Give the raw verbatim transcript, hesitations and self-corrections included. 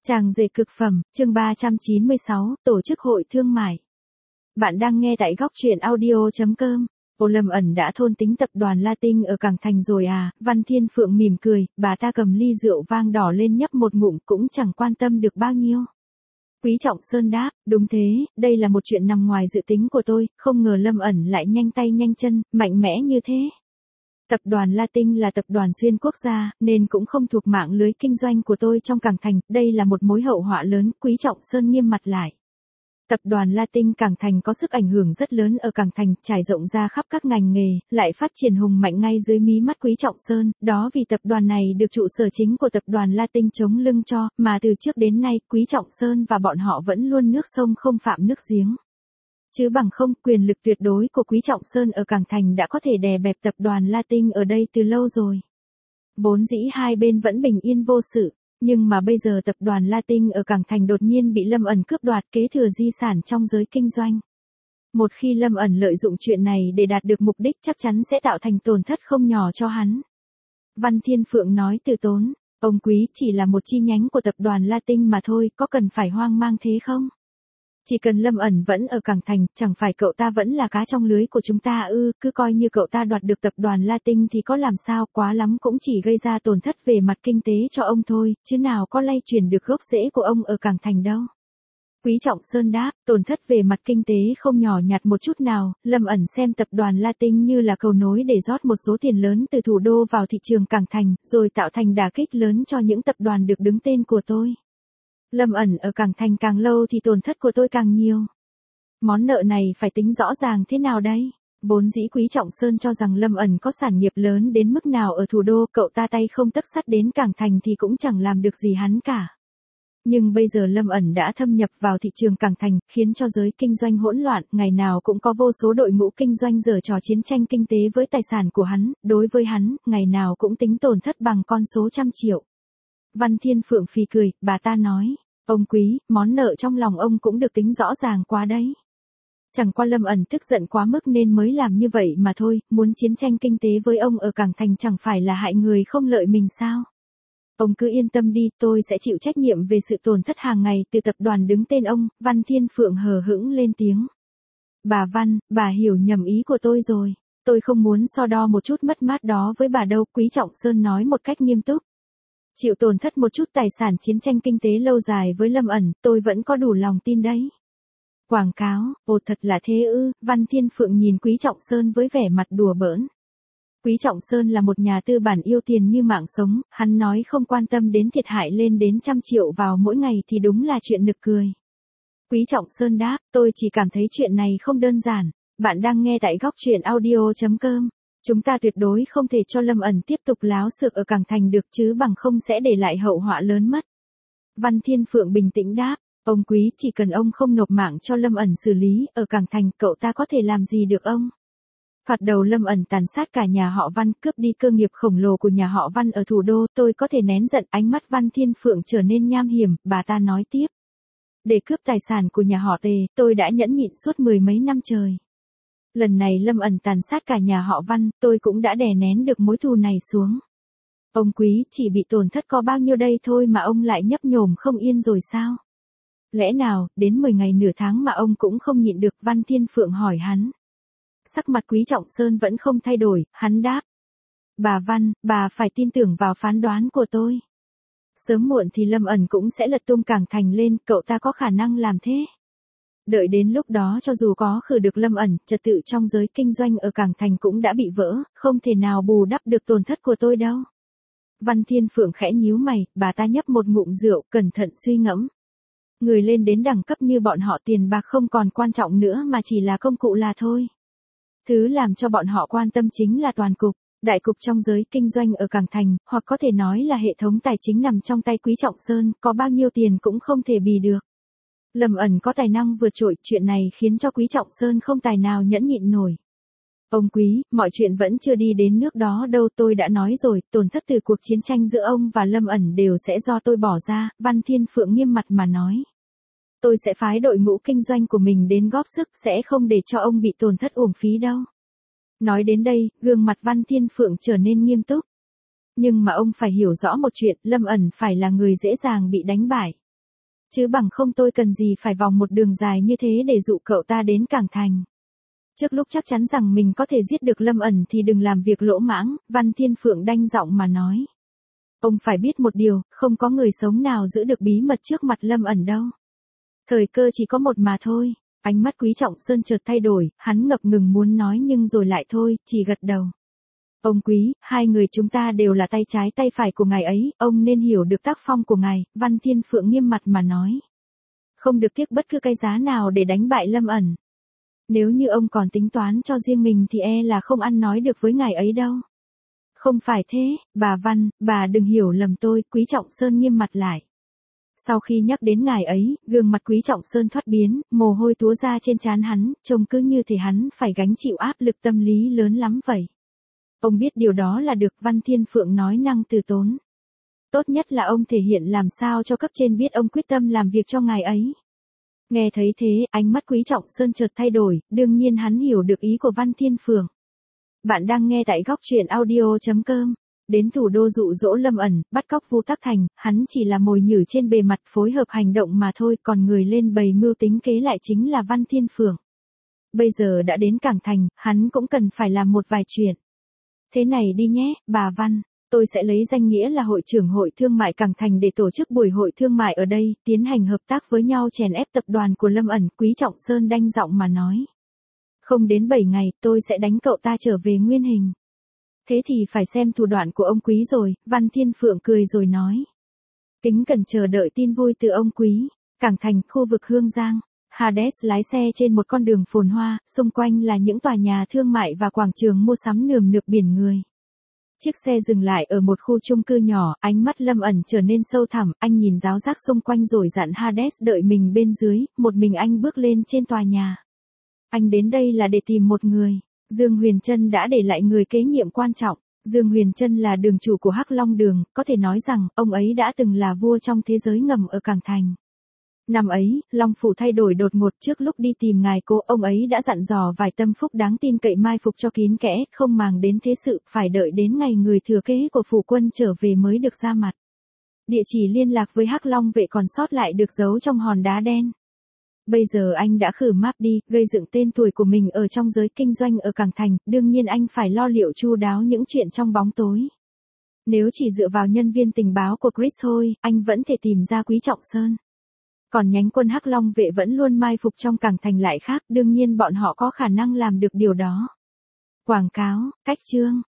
Tràng dệt cực phẩm, chương ba trăm chín mươi sáu, tổ chức hội thương mại. Bạn đang nghe tại góc truyện audio chấm com. Ô Lâm ẩn đã thôn tính tập đoàn Latin ở Cảng Thành rồi à, Văn Thiên Phượng mỉm cười, bà ta cầm ly rượu vang đỏ lên nhấp một ngụm cũng chẳng quan tâm được bao nhiêu. Quý Trọng Sơn đáp, đúng thế, đây là một chuyện nằm ngoài dự tính của tôi, không ngờ Lâm ẩn lại nhanh tay nhanh chân, mạnh mẽ như thế. Tập đoàn Latin là tập đoàn xuyên quốc gia, nên cũng không thuộc mạng lưới kinh doanh của tôi trong Cảng Thành, đây là một mối hậu họa lớn, Quý Trọng Sơn nghiêm mặt lại. Tập đoàn Latin Cảng Thành có sức ảnh hưởng rất lớn ở Cảng Thành, trải rộng ra khắp các ngành nghề, lại phát triển hùng mạnh ngay dưới mí mắt Quý Trọng Sơn, đó vì tập đoàn này được trụ sở chính của tập đoàn Latin chống lưng cho, mà từ trước đến nay, Quý Trọng Sơn và bọn họ vẫn luôn nước sông không phạm nước giếng. Chứ bằng không, quyền lực tuyệt đối của Quý Trọng Sơn ở Cảng Thành đã có thể đè bẹp tập đoàn Latin ở đây từ lâu rồi. Vốn dĩ hai bên vẫn bình yên vô sự, nhưng mà bây giờ tập đoàn Latin ở Cảng Thành đột nhiên bị Lâm ẩn cướp đoạt kế thừa di sản trong giới kinh doanh. Một khi Lâm ẩn lợi dụng chuyện này để đạt được mục đích chắc chắn sẽ tạo thành tổn thất không nhỏ cho hắn. Văn Thiên Phượng nói từ tốn, ông Quý chỉ là một chi nhánh của tập đoàn Latin mà thôi, có cần phải hoang mang thế không? Chỉ cần Lâm ẩn vẫn ở Cảng Thành, chẳng phải cậu ta vẫn là cá trong lưới của chúng ta ư, cứ coi như cậu ta đoạt được tập đoàn Latin thì có làm sao, quá lắm cũng chỉ gây ra tổn thất về mặt kinh tế cho ông thôi, chứ nào có lay chuyển được gốc rễ của ông ở Cảng Thành đâu. Quý Trọng Sơn đáp, tổn thất về mặt kinh tế không nhỏ nhặt một chút nào, Lâm ẩn xem tập đoàn Latin như là cầu nối để rót một số tiền lớn từ thủ đô vào thị trường Cảng Thành, rồi tạo thành đả kích lớn cho những tập đoàn được đứng tên của tôi. Lâm ẩn ở Cảng Thành càng lâu thì tổn thất của tôi càng nhiều. Món nợ này phải tính rõ ràng thế nào đây? Vốn dĩ Quý Trọng Sơn cho rằng Lâm ẩn có sản nghiệp lớn đến mức nào ở thủ đô, cậu ta tay không tấc sắt đến Cảng Thành thì cũng chẳng làm được gì hắn cả. Nhưng bây giờ Lâm ẩn đã thâm nhập vào thị trường Cảng Thành, khiến cho giới kinh doanh hỗn loạn, ngày nào cũng có vô số đội ngũ kinh doanh giở trò chiến tranh kinh tế với tài sản của hắn, đối với hắn, ngày nào cũng tính tổn thất bằng con số trăm triệu. Văn Thiên Phượng phì cười, bà ta nói, ông Quý, món nợ trong lòng ông cũng được tính rõ ràng quá đấy. Chẳng qua Lâm ẩn tức giận quá mức nên mới làm như vậy mà thôi, muốn chiến tranh kinh tế với ông ở Cảng Thành chẳng phải là hại người không lợi mình sao? Ông cứ yên tâm đi, tôi sẽ chịu trách nhiệm về sự tổn thất hàng ngày từ tập đoàn đứng tên ông, Văn Thiên Phượng hờ hững lên tiếng. Bà Văn, bà hiểu nhầm ý của tôi rồi, tôi không muốn so đo một chút mất mát đó với bà đâu, Quý Trọng Sơn nói một cách nghiêm túc. Chịu tổn thất một chút tài sản chiến tranh kinh tế lâu dài với Lâm ẩn, tôi vẫn có đủ lòng tin đấy. Quảng cáo, ồ thật là thế ư, Văn Thiên Phượng nhìn Quý Trọng Sơn với vẻ mặt đùa bỡn. Quý Trọng Sơn là một nhà tư bản yêu tiền như mạng sống, hắn nói không quan tâm đến thiệt hại lên đến trăm triệu vào mỗi ngày thì đúng là chuyện nực cười. Quý Trọng Sơn đáp, tôi chỉ cảm thấy chuyện này không đơn giản, bạn đang nghe tại góc truyện audio chấm com. Chúng ta tuyệt đối không thể cho Lâm ẩn tiếp tục láo xược ở Cảng Thành được chứ bằng không sẽ để lại hậu họa lớn mất. Văn Thiên Phượng bình tĩnh đáp, ông Quý chỉ cần ông không nộp mạng cho Lâm ẩn xử lý, ở Cảng Thành cậu ta có thể làm gì được ông. Phạt đầu Lâm ẩn tàn sát cả nhà họ Văn, cướp đi cơ nghiệp khổng lồ của nhà họ Văn ở thủ đô, tôi có thể nén giận. Ánh mắt Văn Thiên Phượng trở nên nham hiểm, bà ta nói tiếp. Để cướp tài sản của nhà họ Tề, tôi đã nhẫn nhịn suốt mười mấy năm trời. Lần này Lâm ẩn tàn sát cả nhà họ Văn, tôi cũng đã đè nén được mối thù này xuống. Ông Quý chỉ bị tổn thất có bao nhiêu đây thôi mà ông lại nhấp nhổm không yên rồi sao? Lẽ nào, đến mười ngày nửa tháng mà ông cũng không nhịn được? Văn Thiên Phượng hỏi hắn. Sắc mặt Quý Trọng Sơn vẫn không thay đổi, hắn đáp. Bà Văn, bà phải tin tưởng vào phán đoán của tôi. Sớm muộn thì Lâm ẩn cũng sẽ lật tung Cảng Thành lên, cậu ta có khả năng làm thế. Đợi đến lúc đó cho dù có khử được Lâm ẩn, trật tự trong giới kinh doanh ở Cảng Thành cũng đã bị vỡ, không thể nào bù đắp được tổn thất của tôi đâu. Văn Thiên Phượng khẽ nhíu mày, bà ta nhấp một ngụm rượu, cẩn thận suy ngẫm. Người lên đến đẳng cấp như bọn họ tiền bạc không còn quan trọng nữa mà chỉ là công cụ là thôi. Thứ làm cho bọn họ quan tâm chính là toàn cục, đại cục trong giới kinh doanh ở Cảng Thành, hoặc có thể nói là hệ thống tài chính nằm trong tay Quý Trọng Sơn, có bao nhiêu tiền cũng không thể bì được. Lâm ẩn có tài năng vượt trội, chuyện này khiến cho Quý Trọng Sơn không tài nào nhẫn nhịn nổi. Ông Quý, mọi chuyện vẫn chưa đi đến nước đó đâu, tôi đã nói rồi, tổn thất từ cuộc chiến tranh giữa ông và Lâm ẩn đều sẽ do tôi bỏ ra, Văn Thiên Phượng nghiêm mặt mà nói. Tôi sẽ phái đội ngũ kinh doanh của mình đến góp sức, sẽ không để cho ông bị tổn thất uổng phí đâu. Nói đến đây, gương mặt Văn Thiên Phượng trở nên nghiêm túc. Nhưng mà ông phải hiểu rõ một chuyện, Lâm ẩn phải là người dễ dàng bị đánh bại. Chứ bằng không tôi cần gì phải vòng một đường dài như thế để dụ cậu ta đến Cảng Thành. Trước lúc chắc chắn rằng mình có thể giết được Lâm ẩn thì đừng làm việc lỗ mãng, Văn Thiên Phượng đanh giọng mà nói. Ông phải biết một điều, không có người sống nào giữ được bí mật trước mặt Lâm ẩn đâu. Thời cơ chỉ có một mà thôi. Ánh mắt Quý Trọng Sơn chợt thay đổi, hắn ngập ngừng muốn nói nhưng rồi lại thôi, chỉ gật đầu. Ông Quý, hai người chúng ta đều là tay trái tay phải của ngài ấy, ông nên hiểu được tác phong của ngài, Văn Thiên Phượng nghiêm mặt mà nói. Không được tiếc bất cứ cái giá nào để đánh bại Lâm ẩn. Nếu như ông còn tính toán cho riêng mình thì e là không ăn nói được với ngài ấy đâu. Không phải thế, bà Văn, bà đừng hiểu lầm tôi, Quý Trọng Sơn nghiêm mặt lại. Sau khi nhắc đến ngài ấy, gương mặt Quý Trọng Sơn thoát biến, mồ hôi túa ra trên trán hắn, trông cứ như thể hắn phải gánh chịu áp lực tâm lý lớn lắm vậy. Ông biết điều đó là được, Văn Thiên Phượng nói năng từ tốn. Tốt nhất là ông thể hiện làm sao cho cấp trên biết ông quyết tâm làm việc cho ngài ấy. Nghe thấy thế, ánh mắt Quý Trọng Sơn chợt thay đổi, đương nhiên hắn hiểu được ý của Văn Thiên Phượng. Bạn đang nghe tại góc truyện audio chấm com. Đến thủ đô dụ dỗ Lâm ẩn, bắt cóc Vu Tắc Thành, hắn chỉ là mồi nhử trên bề mặt phối hợp hành động mà thôi, còn người lên bày mưu tính kế lại chính là Văn Thiên Phượng. Bây giờ đã đến Cảng Thành, hắn cũng cần phải làm một vài chuyện. Thế này đi nhé, bà Văn, tôi sẽ lấy danh nghĩa là hội trưởng hội thương mại Cảng Thành để tổ chức buổi hội thương mại ở đây, tiến hành hợp tác với nhau chèn ép tập đoàn của Lâm ẩn, Quý Trọng Sơn đanh giọng mà nói. Không đến bảy ngày, tôi sẽ đánh cậu ta trở về nguyên hình. Thế thì phải xem thủ đoạn của ông Quý rồi, Văn Thiên Phượng cười rồi nói. Kính cần chờ đợi tin vui từ ông Quý. Cảng Thành, khu vực Hương Giang. Hades lái xe trên một con đường phồn hoa, xung quanh là những tòa nhà thương mại và quảng trường mua sắm nườm nượp biển người. Chiếc xe dừng lại ở một khu chung cư nhỏ, ánh mắt Lâm ẩn trở nên sâu thẳm, anh nhìn ráo rác xung quanh rồi dặn Hades đợi mình bên dưới, một mình anh bước lên trên tòa nhà. Anh đến đây là để tìm một người. Dương Huyền Trân đã để lại người kế nhiệm quan trọng. Dương Huyền Trân là đường chủ của Hắc Long Đường, có thể nói rằng, ông ấy đã từng là vua trong thế giới ngầm ở Cảng Thành. Năm ấy, Long Phủ thay đổi đột ngột, trước lúc đi tìm ngài cô, ông ấy đã dặn dò vài tâm phúc đáng tin cậy mai phục cho kín kẽ, không màng đến thế sự, phải đợi đến ngày người thừa kế của phủ quân trở về mới được ra mặt. Địa chỉ liên lạc với Hắc Long vệ còn sót lại được giấu trong hòn đá đen. Bây giờ anh đã khử map đi, gây dựng tên tuổi của mình ở trong giới kinh doanh ở Cảng Thành, đương nhiên anh phải lo liệu chu đáo những chuyện trong bóng tối. Nếu chỉ dựa vào nhân viên tình báo của Chris thôi, anh vẫn thể tìm ra Quý Trọng Sơn. Còn nhánh quân Hắc Long vệ vẫn luôn mai phục trong Cảng Thành lại khác, đương nhiên bọn họ có khả năng làm được điều đó. Quảng cáo, cách chương.